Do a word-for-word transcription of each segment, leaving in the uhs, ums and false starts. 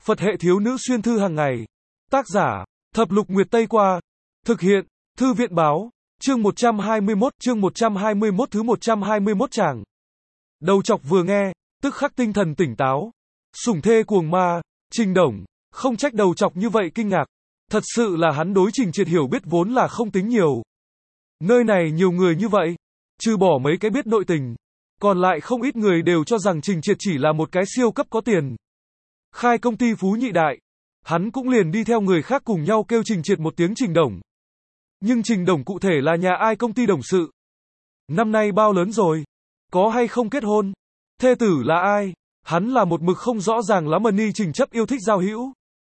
Phật hệ thiếu nữ xuyên thư hàng ngày. Tác giả, Thập Lục Nguyệt Tây Qua. Thực hiện, Thư viện Báo. Chương một trăm hai mươi mốt, chương một trăm hai mươi mốt thứ một trăm hai mươi mốt tràng. Đầu chọc vừa nghe, tức khắc tinh thần tỉnh táo. Sủng thê cuồng ma, Trình Đồng, không trách đầu chọc như vậy kinh ngạc. Thật sự là hắn đối Trình Triệt hiểu biết vốn là không tính nhiều. Nơi này nhiều người như vậy, trừ bỏ mấy cái biết nội tình, còn lại không ít người đều cho rằng Trình Triệt chỉ là một cái siêu cấp có tiền. Khai công ty phú nhị đại, hắn cũng liền đi theo người khác cùng nhau kêu Trình Triệt một tiếng Trình Đồng. Nhưng Trình Đồng cụ thể là nhà ai công ty đồng sự? Năm nay bao lớn rồi? Có hay không kết hôn? Thê tử là ai? Hắn là một mực không rõ ràng lắm. Ni Trình Chấp yêu thích giao hữu.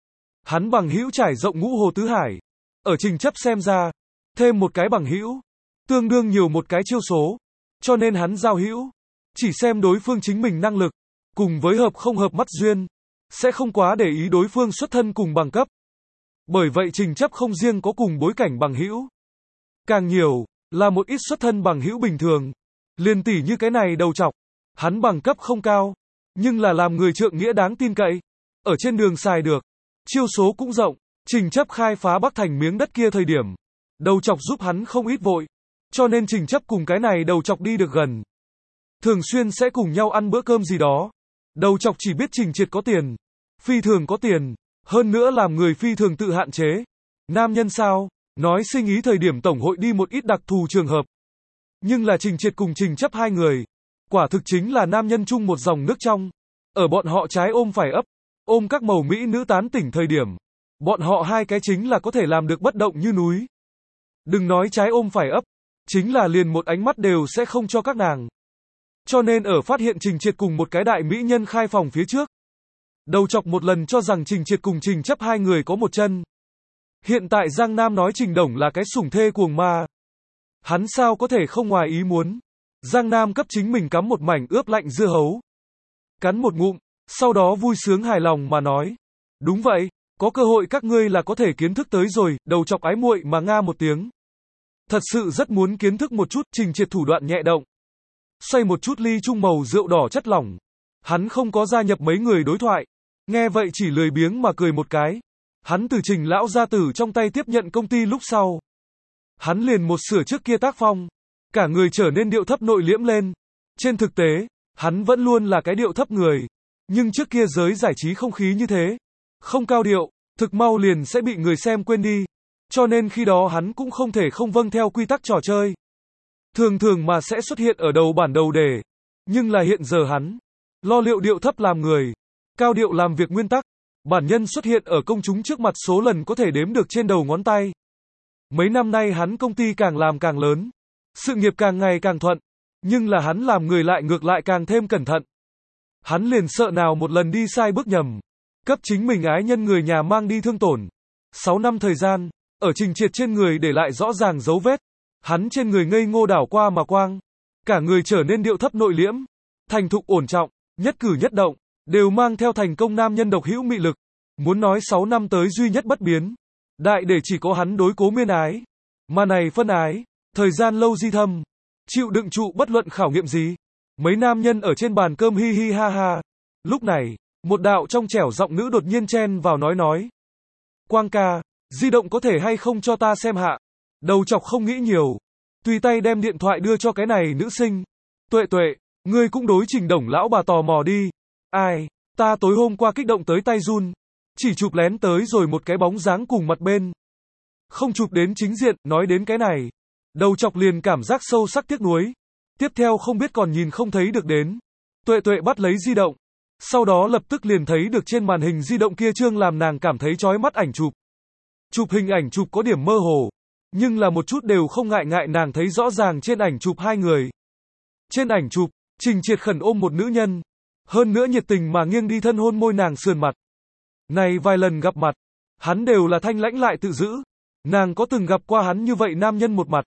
Hắn bằng hữu trải rộng ngũ hồ tứ hải. Ở Trình Chấp xem ra, thêm một cái bằng hữu, tương đương nhiều một cái chiêu số. Cho nên hắn giao hữu, chỉ xem đối phương chính mình năng lực, cùng với hợp không hợp mắt duyên, sẽ không quá để ý đối phương xuất thân cùng bằng cấp. Bởi vậy Trình Chấp không riêng có cùng bối cảnh bằng hữu, càng nhiều là một ít xuất thân bằng hữu bình thường. Liền tỉ như cái này đầu chọc, hắn bằng cấp không cao, nhưng là làm người trượng nghĩa đáng tin cậy, ở trên đường xài được, chiêu số cũng rộng. Trình Chấp khai phá Bắc Thành miếng đất kia thời điểm, đầu chọc giúp hắn không ít vội, cho nên Trình Chấp cùng cái này đầu chọc đi được gần, thường xuyên sẽ cùng nhau ăn bữa cơm gì đó. Đầu chọc chỉ biết Trình Triệt có tiền, phi thường có tiền, hơn nữa làm người phi thường tự hạn chế. Nam nhân sao? Nói sinh ý thời điểm tổng hội đi một ít đặc thù trường hợp. Nhưng là Trình Triệt cùng Trình Chấp hai người, quả thực chính là nam nhân chung một dòng nước trong. Ở bọn họ trái ôm phải ấp, ôm các màu mỹ nữ tán tỉnh thời điểm, bọn họ hai cái chính là có thể làm được bất động như núi. Đừng nói trái ôm phải ấp, chính là liền một ánh mắt đều sẽ không cho các nàng. Cho nên ở phát hiện Trình Triệt cùng một cái đại mỹ nhân khai phòng phía trước, đầu chọc một lần cho rằng Trình Triệt cùng Trình Chấp hai người có một chân. Hiện tại Giang Nam nói Trình Đồng là cái sủng thê cuồng ma, hắn sao có thể không ngoài ý muốn. Giang Nam cấp chính mình cắm một mảnh ướp lạnh dưa hấu, cắn một ngụm, sau đó vui sướng hài lòng mà nói, đúng vậy, có cơ hội các ngươi là có thể kiến thức tới rồi. Đầu chọc ái muội mà nga một tiếng, thật sự rất muốn kiến thức một chút. Trình Triệt thủ đoạn nhẹ động, xoay một chút ly trung màu rượu đỏ chất lỏng, hắn không có gia nhập mấy người đối thoại, nghe vậy chỉ lười biếng mà cười một cái. Hắn từ Trình lão gia tử trong tay tiếp nhận công ty lúc sau, hắn liền một sửa trước kia tác phong, cả người trở nên điệu thấp nội liễm lên. Trên thực tế, hắn vẫn luôn là cái điệu thấp người, nhưng trước kia giới giải trí không khí như thế, không cao điệu, thực mau liền sẽ bị người xem quên đi. Cho nên khi đó hắn cũng không thể không vâng theo quy tắc trò chơi, thường thường mà sẽ xuất hiện ở đầu bản đầu đề. Nhưng là hiện giờ hắn lo liệu điệu thấp làm người, cao điệu làm việc nguyên tắc. Bản nhân xuất hiện ở công chúng trước mặt số lần có thể đếm được trên đầu ngón tay. Mấy năm nay hắn công ty càng làm càng lớn, sự nghiệp càng ngày càng thuận, nhưng là hắn làm người lại ngược lại càng thêm cẩn thận. Hắn liền sợ nào một lần đi sai bước nhầm, cấp chính mình ái nhân người nhà mang đi thương tổn. Sáu năm thời gian, ở Trình Triệt trên người để lại rõ ràng dấu vết. Hắn trên người ngây ngô đảo qua mà quang, cả người trở nên điệu thấp nội liễm, thành thục ổn trọng, nhất cử nhất động đều mang theo thành công nam nhân độc hữu mị lực. Muốn nói sáu năm tới duy nhất bất biến, đại để chỉ có hắn đối Cố Miên ái. Mà này phân ái, thời gian lâu di thâm, chịu đựng trụ bất luận khảo nghiệm gì. Mấy nam nhân ở trên bàn cơm hi hi ha ha. Lúc này, một đạo trong trẻo giọng nữ đột nhiên chen vào nói nói, Quang ca, di động có thể hay không cho ta xem hạ. Đầu chọc không nghĩ nhiều, tùy tay đem điện thoại đưa cho cái này nữ sinh. Tuệ tuệ, ngươi cũng đối Trình Đồng lão bà tò mò đi. Ai, ta tối hôm qua kích động tới tay run, chỉ chụp lén tới rồi một cái bóng dáng cùng mặt bên, không chụp đến chính diện. Nói đến cái này, đầu chọc liền cảm giác sâu sắc tiếc nuối. Tiếp theo không biết còn nhìn không thấy được đến. Tuệ tuệ bắt lấy di động, sau đó lập tức liền thấy được trên màn hình di động kia trương làm nàng cảm thấy chói mắt ảnh chụp. Chụp hình ảnh chụp có điểm mơ hồ, nhưng là một chút đều không ngại ngại nàng thấy rõ ràng trên ảnh chụp hai người. Trên ảnh chụp, Trình Triệt khẩn ôm một nữ nhân, hơn nữa nhiệt tình mà nghiêng đi thân hôn môi nàng sườn mặt. Này vài lần gặp mặt, hắn đều là thanh lãnh lại tự giữ. Nàng có từng gặp qua hắn như vậy nam nhân một mặt.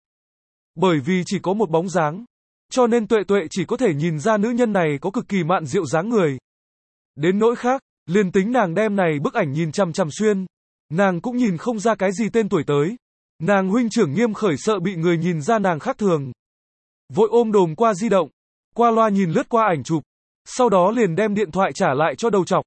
Bởi vì chỉ có một bóng dáng, cho nên Tuệ Tuệ chỉ có thể nhìn ra nữ nhân này có cực kỳ mạn diệu dáng người. Đến nỗi khác, liền tính nàng đem này bức ảnh nhìn chằm chằm xuyên, nàng cũng nhìn không ra cái gì tên tuổi tới. Nàng huynh trưởng Nghiêm Khởi sợ bị người nhìn ra nàng khác thường, vội ôm đồm qua di động, qua loa nhìn lướt qua ảnh chụp, sau đó liền đem điện thoại trả lại cho đầu chọc.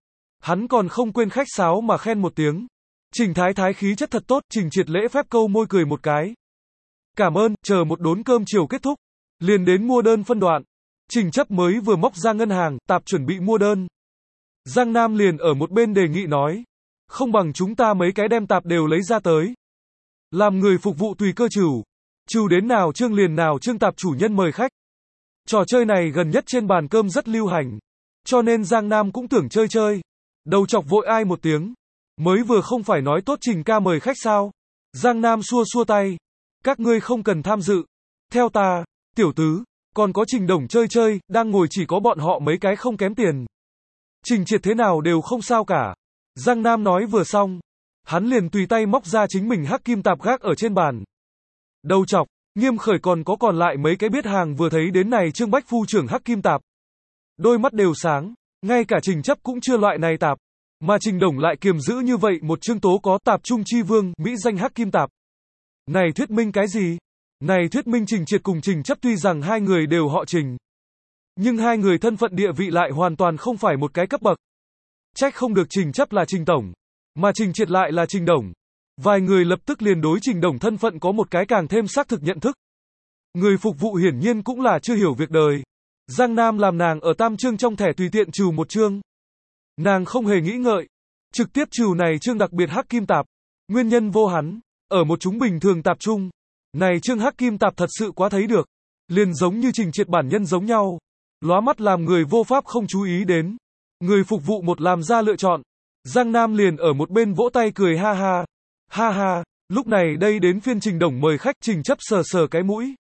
Hắn còn không quên khách sáo mà khen một tiếng. Trình Thái Thái khí chất thật tốt, Trình Triệt lễ phép câu môi cười một cái. Cảm ơn, chờ một đốn cơm chiều kết thúc, liền đến mua đơn phân đoạn. Trình Chấp mới vừa móc ra ngân hàng, tạp chuẩn bị mua đơn. Giang Nam liền ở một bên đề nghị nói. Không bằng chúng ta mấy cái đem tạp đều lấy ra tới. Làm người phục vụ tùy cơ trừ. Trừ đến nào chương liền nào chương tạp chủ nhân mời khách. Trò chơi này gần nhất trên bàn cơm rất lưu hành. Cho nên Giang Nam cũng tưởng chơi chơi. Đầu chọc vội ai một tiếng. Mới vừa không phải nói tốt Trình ca mời khách sao. Giang Nam xua xua tay. Các ngươi không cần tham dự. Theo ta, tiểu tứ, còn có Trình Đồng chơi chơi, đang ngồi chỉ có bọn họ mấy cái không kém tiền. Trình Triệt thế nào đều không sao cả. Giang Nam nói vừa xong. Hắn liền tùy tay móc ra chính mình hắc kim tạp gác ở trên bàn. Đầu chọc, Nghiêm Khởi còn có còn lại mấy cái biết hàng vừa thấy đến này Trương Bách phu trưởng hắc kim tạp. Đôi mắt đều sáng, ngay cả Trình Chấp cũng chưa loại này tạp. Mà Trình Đồng lại kiềm giữ như vậy một chương tố có tạp trung chi vương, mỹ danh hắc kim tạp. Này thuyết minh cái gì? Này thuyết minh Trình Triệt cùng Trình Chấp tuy rằng hai người đều họ Trình. Nhưng hai người thân phận địa vị lại hoàn toàn không phải một cái cấp bậc. Trách không được Trình Chấp là Trình Tổng, mà Trình Triệt lại là Trình Đồng. Vài người lập tức liền đối Trình Đồng thân phận có một cái càng thêm xác thực nhận thức. Người phục vụ hiển nhiên cũng là chưa hiểu việc đời. Giang Nam làm nàng ở tam chương trong thẻ tùy tiện trừ một chương. Nàng không hề nghĩ ngợi. Trực tiếp trừ này chương đặc biệt hắc kim tạp. Nguyên nhân vô hắn. Ở một chúng bình thường tạp chung. Này chương hắc kim tạp thật sự quá thấy được. Liền giống như Trình Triệt bản nhân giống nhau. Lóa mắt làm người vô pháp không chú ý đến. Người phục vụ một làm ra lựa chọn. Giang Nam liền ở một bên vỗ tay cười ha ha. Ha ha, lúc này đây đến phiên Trình Đồng mời khách. Trình Chấp sờ sờ cái mũi.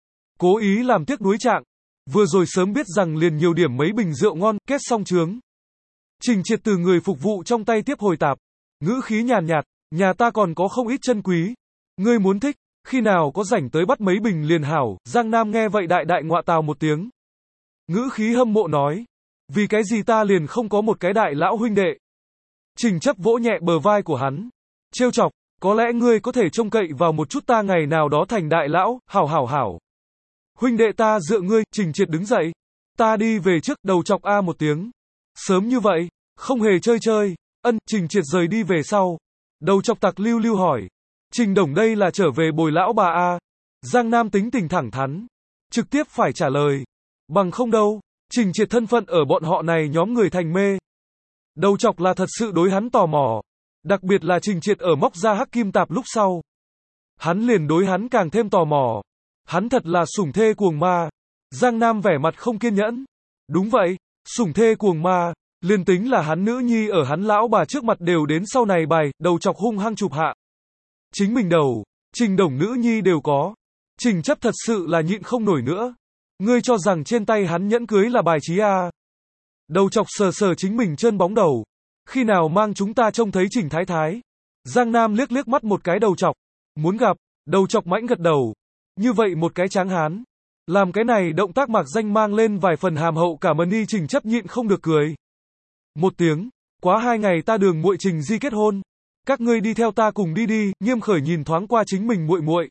Cố ý làm tiếc nuối trạng. Vừa rồi sớm biết rằng liền nhiều điểm mấy bình rượu ngon, kết xong chướng. Trình Triệt từ người phục vụ trong tay tiếp hồi tạp. Ngữ khí nhàn nhạt, nhà ta còn có không ít chân quý. Ngươi muốn thích, khi nào có rảnh tới bắt mấy bình liền hảo. Giang Nam nghe vậy đại đại ngọa tào một tiếng. Ngữ khí hâm mộ nói. Vì cái gì ta liền không có một cái đại lão huynh đệ. Trình Chấp vỗ nhẹ bờ vai của hắn. Trêu chọc, có lẽ ngươi có thể trông cậy vào một chút ta ngày nào đó thành đại lão, hảo hảo hảo. Huynh đệ ta dựa ngươi, Trình Triệt đứng dậy. Ta đi về trước, đầu chọc a một tiếng. Sớm như vậy, không hề chơi chơi. Ân, Trình Triệt rời đi về sau. Đầu chọc tặc lưu lưu hỏi. Trình Đồng đây là trở về bồi lão bà a. Giang Nam tính tình thẳng thắn. Trực tiếp phải trả lời. Bằng không đâu, Trình Triệt thân phận ở bọn họ này nhóm người thành mê. Đầu chọc là thật sự đối hắn tò mò. Đặc biệt là Trình Triệt ở móc ra hắc kim tạp lúc sau. Hắn liền đối hắn càng thêm tò mò. Hắn thật là sủng thê cuồng ma. Giang Nam vẻ mặt không kiên nhẫn. Đúng vậy, sủng thê cuồng ma. Liền tính là hắn nữ nhi ở hắn lão bà trước mặt đều đến sau này bài, đầu chọc hung hăng chụp hạ. Chính mình đầu, Trình Đồng nữ nhi đều có. Trình Chấp thật sự là nhịn không nổi nữa. Ngươi cho rằng trên tay hắn nhẫn cưới là bài trí à? Đầu chọc sờ sờ chính mình trơn bóng đầu. Khi nào mang chúng ta trông thấy Trình Thái Thái? Giang Nam liếc liếc mắt một cái đầu chọc. Muốn gặp, đầu chọc mãnh gật đầu. Như vậy một cái tráng hán. Làm cái này động tác mạc danh mang lên vài phần hàm hậu cả mân y. Trình Chấp nhịn không được cười. Một tiếng, quá hai ngày ta đường muội Trình Di kết hôn. Các ngươi đi theo ta cùng đi đi. Nghiêm Khởi nhìn thoáng qua chính mình muội muội.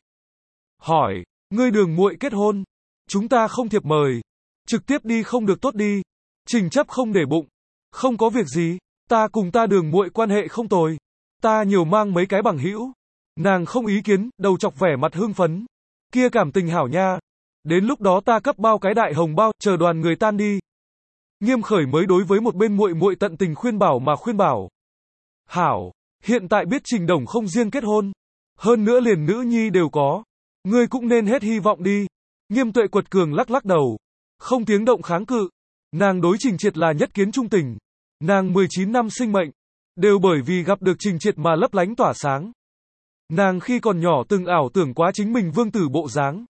Hỏi, ngươi đường muội kết hôn? Chúng ta không thiệp mời. Trực tiếp đi không được tốt đi. Trình Chấp không để bụng. Không có việc gì. Ta cùng ta đường muội quan hệ không tồi. Ta nhiều mang mấy cái bằng hữu. Nàng không ý kiến, đầu chọc vẻ mặt hưng phấn. Kia cảm tình hảo nha. Đến lúc đó ta cấp bao cái đại hồng bao, chờ đoàn người tan đi. Nghiêm Khởi mới đối với một bên muội muội tận tình khuyên bảo mà khuyên bảo. Hảo, hiện tại biết Trình Đồng không riêng kết hôn. Hơn nữa liền nữ nhi đều có. Ngươi cũng nên hết hy vọng đi. Nghiêm Tuệ quật cường lắc lắc đầu. Không tiếng động kháng cự. Nàng đối Trình Triệt là nhất kiến trung tình. Nàng mười chín năm sinh mệnh. Đều bởi vì gặp được Trình Triệt mà lấp lánh tỏa sáng. Nàng khi còn nhỏ từng ảo tưởng quá chính mình vương tử bộ dáng.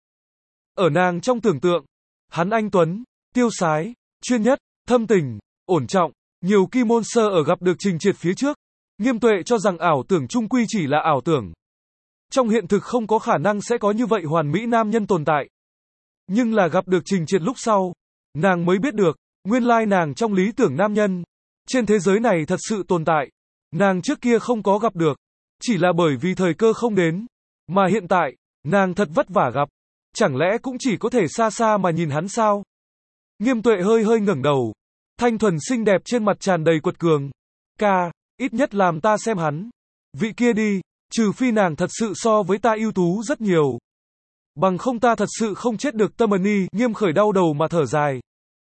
Ở nàng trong tưởng tượng. Hắn anh tuấn, tiêu sái, chuyên nhất, thâm tình, ổn trọng. Nhiều kỳ môn sơ ở gặp được Trình Triệt phía trước. Nghiêm Tuệ cho rằng ảo tưởng chung quy chỉ là ảo tưởng. Trong hiện thực không có khả năng sẽ có như vậy hoàn mỹ nam nhân tồn tại. Nhưng là gặp được Trình Triệt lúc sau. Nàng mới biết được. Nguyên lai nàng trong lý tưởng nam nhân. Trên thế giới này thật sự tồn tại. Nàng trước kia không có gặp được. Chỉ là bởi vì thời cơ không đến. Mà hiện tại, nàng thật vất vả gặp. Chẳng lẽ cũng chỉ có thể xa xa mà nhìn hắn sao? Nghiêm Tuệ hơi hơi ngẩng đầu. Thanh thuần xinh đẹp trên mặt tràn đầy quật cường. ca, ít nhất làm ta xem hắn. Vị kia đi, trừ phi nàng thật sự so với ta ưu tú rất nhiều. Bằng không ta thật sự không chết được. Tâm Ni Nghiêm Khởi đau đầu mà thở dài.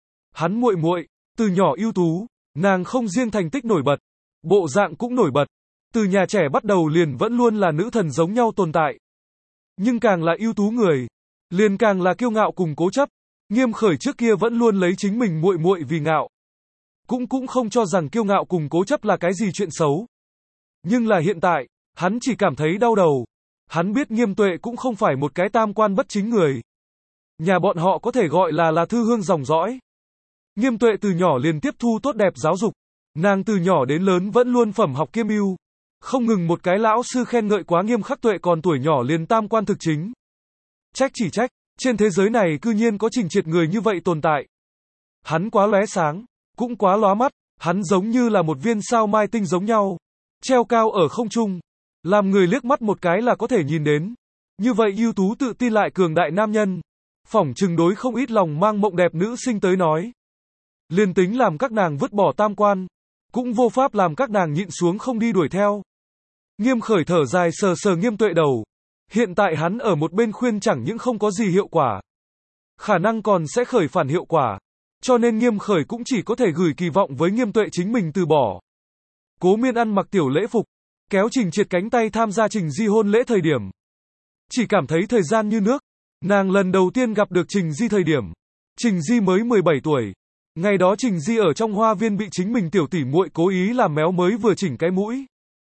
Hắn muội muội, từ nhỏ ưu tú, nàng không riêng thành tích nổi bật, bộ dạng cũng nổi bật. Từ nhà trẻ bắt đầu liền vẫn luôn là nữ thần giống nhau tồn tại. Nhưng càng là ưu tú người, liền càng là kiêu ngạo cùng cố chấp. Nghiêm Khởi trước kia vẫn luôn lấy chính mình muội muội vì ngạo. Cũng cũng không cho rằng kiêu ngạo cùng cố chấp là cái gì chuyện xấu. Nhưng là hiện tại, hắn chỉ cảm thấy đau đầu. Hắn biết Nghiêm Tuệ cũng không phải một cái tam quan bất chính người. Nhà bọn họ có thể gọi là là thư hương dòng dõi. Nghiêm Tuệ từ nhỏ liền tiếp thu tốt đẹp giáo dục. Nàng từ nhỏ đến lớn vẫn luôn phẩm học kiêm ưu. Không ngừng một cái lão sư khen ngợi quá nghiêm khắc. Tuệ còn tuổi nhỏ liền tam quan thực chính. Trách chỉ trách, trên thế giới này cư nhiên có Trình Triệt người như vậy tồn tại. Hắn quá lóe sáng, cũng quá lóa mắt, hắn giống như là một viên sao mai tinh giống nhau, treo cao ở không trung, làm người liếc mắt một cái là có thể nhìn đến. Như vậy ưu tú tự tin lại cường đại nam nhân, phỏng chừng đối không ít lòng mang mộng đẹp nữ sinh tới nói. Liên tính làm các nàng vứt bỏ tam quan, cũng vô pháp làm các nàng nhịn xuống không đi đuổi theo. Nghiêm Khởi thở dài sờ sờ Nghiêm Tuệ đầu. Hiện tại hắn ở một bên khuyên chẳng những không có gì hiệu quả, khả năng còn sẽ khởi phản hiệu quả. Cho nên Nghiêm Khởi cũng chỉ có thể gửi kỳ vọng với Nghiêm Tuệ chính mình từ bỏ. Cố Miên ăn mặc tiểu lễ phục, kéo Trình Triệt cánh tay tham gia Trình Di hôn lễ thời điểm. Chỉ cảm thấy thời gian như nước. Nàng lần đầu tiên gặp được Trình Di thời điểm, Trình Di mới mười bảy tuổi. Ngày đó Trình Di ở trong hoa viên bị chính mình tiểu tỷ muội cố ý làm méo mới vừa chỉnh cái mũi.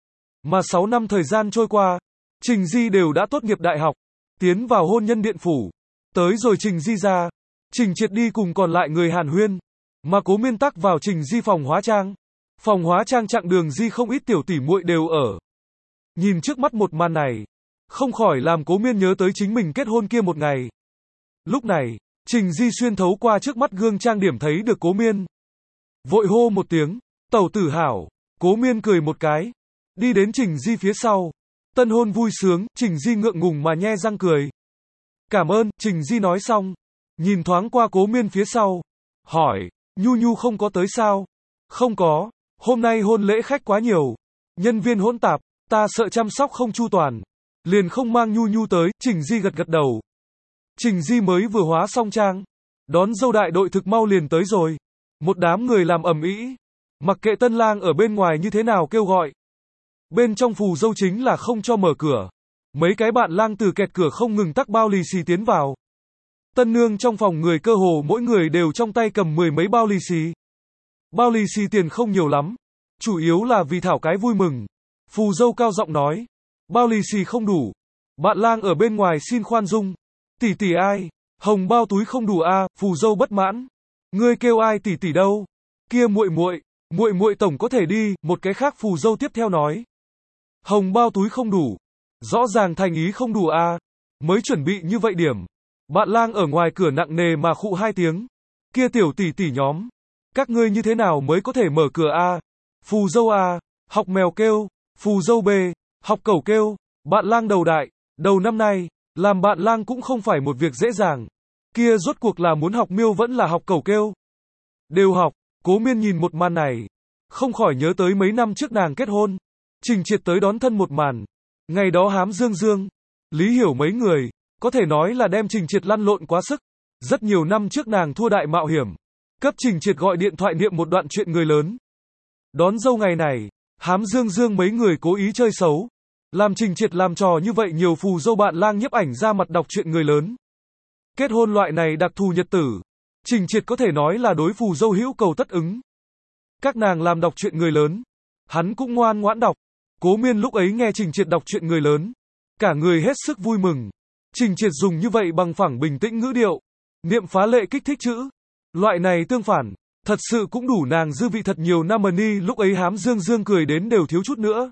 Mà sáu năm thời gian trôi qua, Trình Di đều đã tốt nghiệp đại học, tiến vào hôn nhân điện phủ. Tới rồi Trình Di ra, Trình Triệt đi cùng còn lại người hàn huyên, mà Cố Miên tắc vào Trình Di phòng hóa trang. Phòng hóa trang chặng đường Di không ít tiểu tỷ muội đều ở. Nhìn trước mắt một màn này, không khỏi làm Cố Miên nhớ tới chính mình kết hôn kia một ngày. Lúc này, Trình Di xuyên thấu qua trước mắt gương trang điểm thấy được Cố Miên. Vội hô một tiếng, tẩu tử hảo. Cố Miên cười một cái, đi đến Trình Di phía sau. Tân hôn vui sướng, Trình Di ngượng ngùng mà nhe răng cười. Cảm ơn, Trình Di nói xong, nhìn thoáng qua Cố Miên phía sau, hỏi, Nhu Nhu không có tới sao? Không có, hôm nay hôn lễ khách quá nhiều, nhân viên hỗn tạp, ta sợ chăm sóc không chu toàn, liền không mang Nhu Nhu tới. Trình Di gật gật đầu. Trình Di mới vừa hóa xong trang, đón dâu đại đội thực mau liền tới rồi. Một đám người làm ầm ĩ, mặc kệ tân lang ở bên ngoài như thế nào kêu gọi. Bên trong phù dâu chính là không cho mở cửa. Mấy cái bạn lang từ kẹt cửa không ngừng tắc bao lì xì tiến vào. Tân nương trong phòng người cơ hồ mỗi người đều trong tay cầm mười mấy bao lì xì. Bao lì xì tiền không nhiều lắm, chủ yếu là vì thảo cái vui mừng. Phù dâu cao giọng nói, bao lì xì không đủ, bạn lang ở bên ngoài xin khoan dung. Tỷ tỷ ai? Hồng bao túi không đủ a? À? Phù dâu bất mãn. Ngươi kêu ai tỷ tỷ đâu? Kia muội muội, muội muội tổng có thể đi. Một cái khác phù dâu tiếp theo nói, hồng bao túi không đủ, rõ ràng thành ý không đủ a. À? Mới chuẩn bị như vậy điểm, bạn lang ở ngoài cửa nặng nề mà khụ hai tiếng. Kia tiểu tỷ tỷ nhóm, các ngươi như thế nào mới có thể mở cửa a? À? Phù dâu a, học mèo kêu. Phù dâu b, học cẩu kêu. Bạn lang đầu đại, đầu năm nay, làm bạn lang cũng không phải một việc dễ dàng. Kia rốt cuộc là muốn học miêu vẫn là học cẩu kêu? Đều học. Cố Miên nhìn một màn này, không khỏi nhớ tới mấy năm trước nàng kết hôn, Trình Triệt tới đón thân một màn. Ngày đó hám dương dương, Lý Hiểu mấy người, có thể nói là đem Trình Triệt lăn lộn quá sức. Rất nhiều năm trước nàng thua đại mạo hiểm, cấp Trình Triệt gọi điện thoại niệm một đoạn chuyện người lớn. Đón dâu ngày này, hám dương dương mấy người cố ý chơi xấu, làm Trình Triệt làm trò như vậy nhiều phù dâu bạn lang nhiếp ảnh ra mặt đọc chuyện người lớn. Kết hôn loại này đặc thù nhật tử, Trình Triệt có thể nói là đối phù dâu hữu cầu tất ứng. Các nàng làm đọc chuyện người lớn, hắn cũng ngoan ngoãn đọc. Cố Miên lúc ấy nghe Trình Triệt đọc chuyện người lớn, cả người hết sức vui mừng. Trình Triệt dùng như vậy bằng phẳng bình tĩnh ngữ điệu, niệm phá lệ kích thích chữ. Loại này tương phản, thật sự cũng đủ nàng dư vị thật nhiều năm. Ni lúc ấy hám dương dương cười đến đều thiếu chút nữa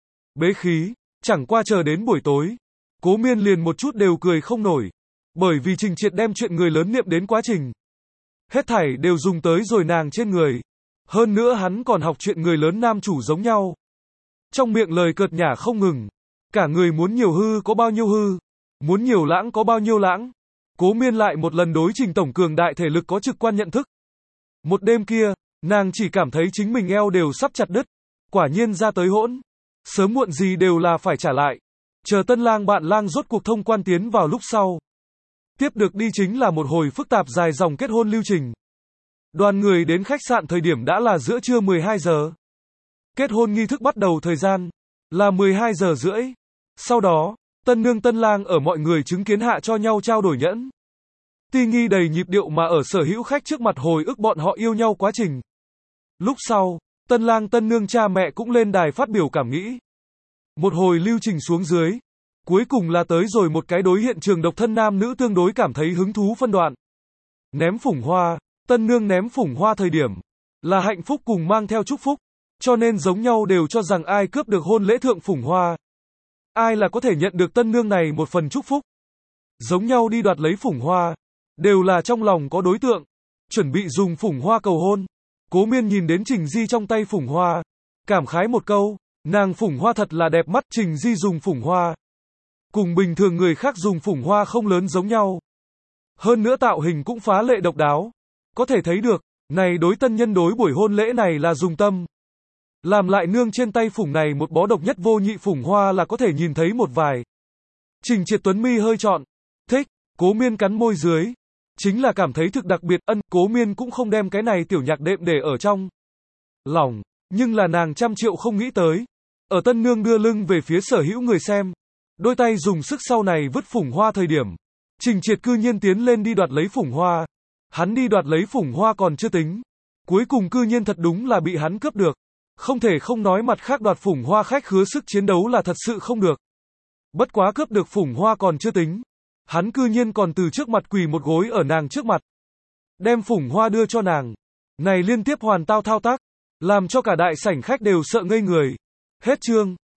bế khí, chẳng qua chờ đến buổi tối, Cố Miên liền một chút đều cười không nổi, bởi vì Trình Triệt đem chuyện người lớn niệm đến quá trình, hết thảy đều dùng tới rồi nàng trên người. Hơn nữa hắn còn học chuyện người lớn nam chủ giống nhau, trong miệng lời cợt nhả không ngừng, cả người muốn nhiều hư có bao nhiêu hư, muốn nhiều lãng có bao nhiêu lãng. Cố Miên lại một lần đối Trình tổng cường đại thể lực có trực quan nhận thức. Một đêm kia, nàng chỉ cảm thấy chính mình eo đều sắp chặt đứt. Quả nhiên ra tới hỗn. Sớm muộn gì đều là phải trả lại. Chờ tân lang bạn lang rốt cuộc thông quan tiến vào lúc sau. Tiếp được đi chính là một hồi phức tạp dài dòng kết hôn lưu trình. Đoàn người đến khách sạn thời điểm đã là giữa trưa mười hai giờ. Kết hôn nghi thức bắt đầu thời gian là mười hai giờ rưỡi. Sau đó, tân nương tân lang ở mọi người chứng kiến hạ cho nhau trao đổi nhẫn. Ti nghi đầy nhịp điệu mà ở sở hữu khách trước mặt hồi ức bọn họ yêu nhau quá trình. Lúc sau, tân lang tân nương cha mẹ cũng lên đài phát biểu cảm nghĩ. Một hồi lưu trình xuống dưới. Cuối cùng là tới rồi một cái đối hiện trường độc thân nam nữ tương đối cảm thấy hứng thú phân đoạn. Ném phủng hoa, tân nương ném phủng hoa thời điểm là hạnh phúc cùng mang theo chúc phúc, cho nên giống nhau đều cho rằng ai cướp được hôn lễ thượng phủng hoa, ai là có thể nhận được tân nương này một phần chúc phúc. Giống nhau đi đoạt lấy phủng hoa, đều là trong lòng có đối tượng, chuẩn bị dùng phủng hoa cầu hôn. Cố Miên nhìn đến Trình Di trong tay phủng hoa, cảm khái một câu, nàng phủng hoa thật là đẹp mắt. Trình Di dùng phủng hoa cùng bình thường người khác dùng phủng hoa không lớn giống nhau. Hơn nữa tạo hình cũng phá lệ độc đáo. Có thể thấy được, này đối tân nhân đối buổi hôn lễ này là dùng tâm. Làm lại nương trên tay phủng này một bó độc nhất vô nhị phủng hoa là có thể nhìn thấy một vài. Trình Triệt Tuấn mi hơi trọn, thích, Cố Miên cắn môi dưới. Chính là cảm thấy thực đặc biệt. Ân, Cố Miên cũng không đem cái này tiểu nhạc đệm để ở trong lòng, nhưng là nàng trăm triệu không nghĩ tới. Ở tân nương đưa lưng về phía sở hữu người xem, đôi tay dùng sức sau này vứt phủng hoa thời điểm, Trình Triệt cư nhiên tiến lên đi đoạt lấy phủng hoa. Hắn đi đoạt lấy phủng hoa còn chưa tính, cuối cùng cư nhiên thật đúng là bị hắn cướp được. Không thể không nói mặt khác đoạt phủng hoa khách khứa sức chiến đấu là thật sự không được. Bất quá cướp được phủng hoa còn chưa tính, hắn cư nhiên còn từ trước mặt quỳ một gối ở nàng trước mặt, đem phủng hoa đưa cho nàng. Này liên tiếp hoàn tao thao tác, làm cho cả đại sảnh khách đều sợ ngây người. Hết chương.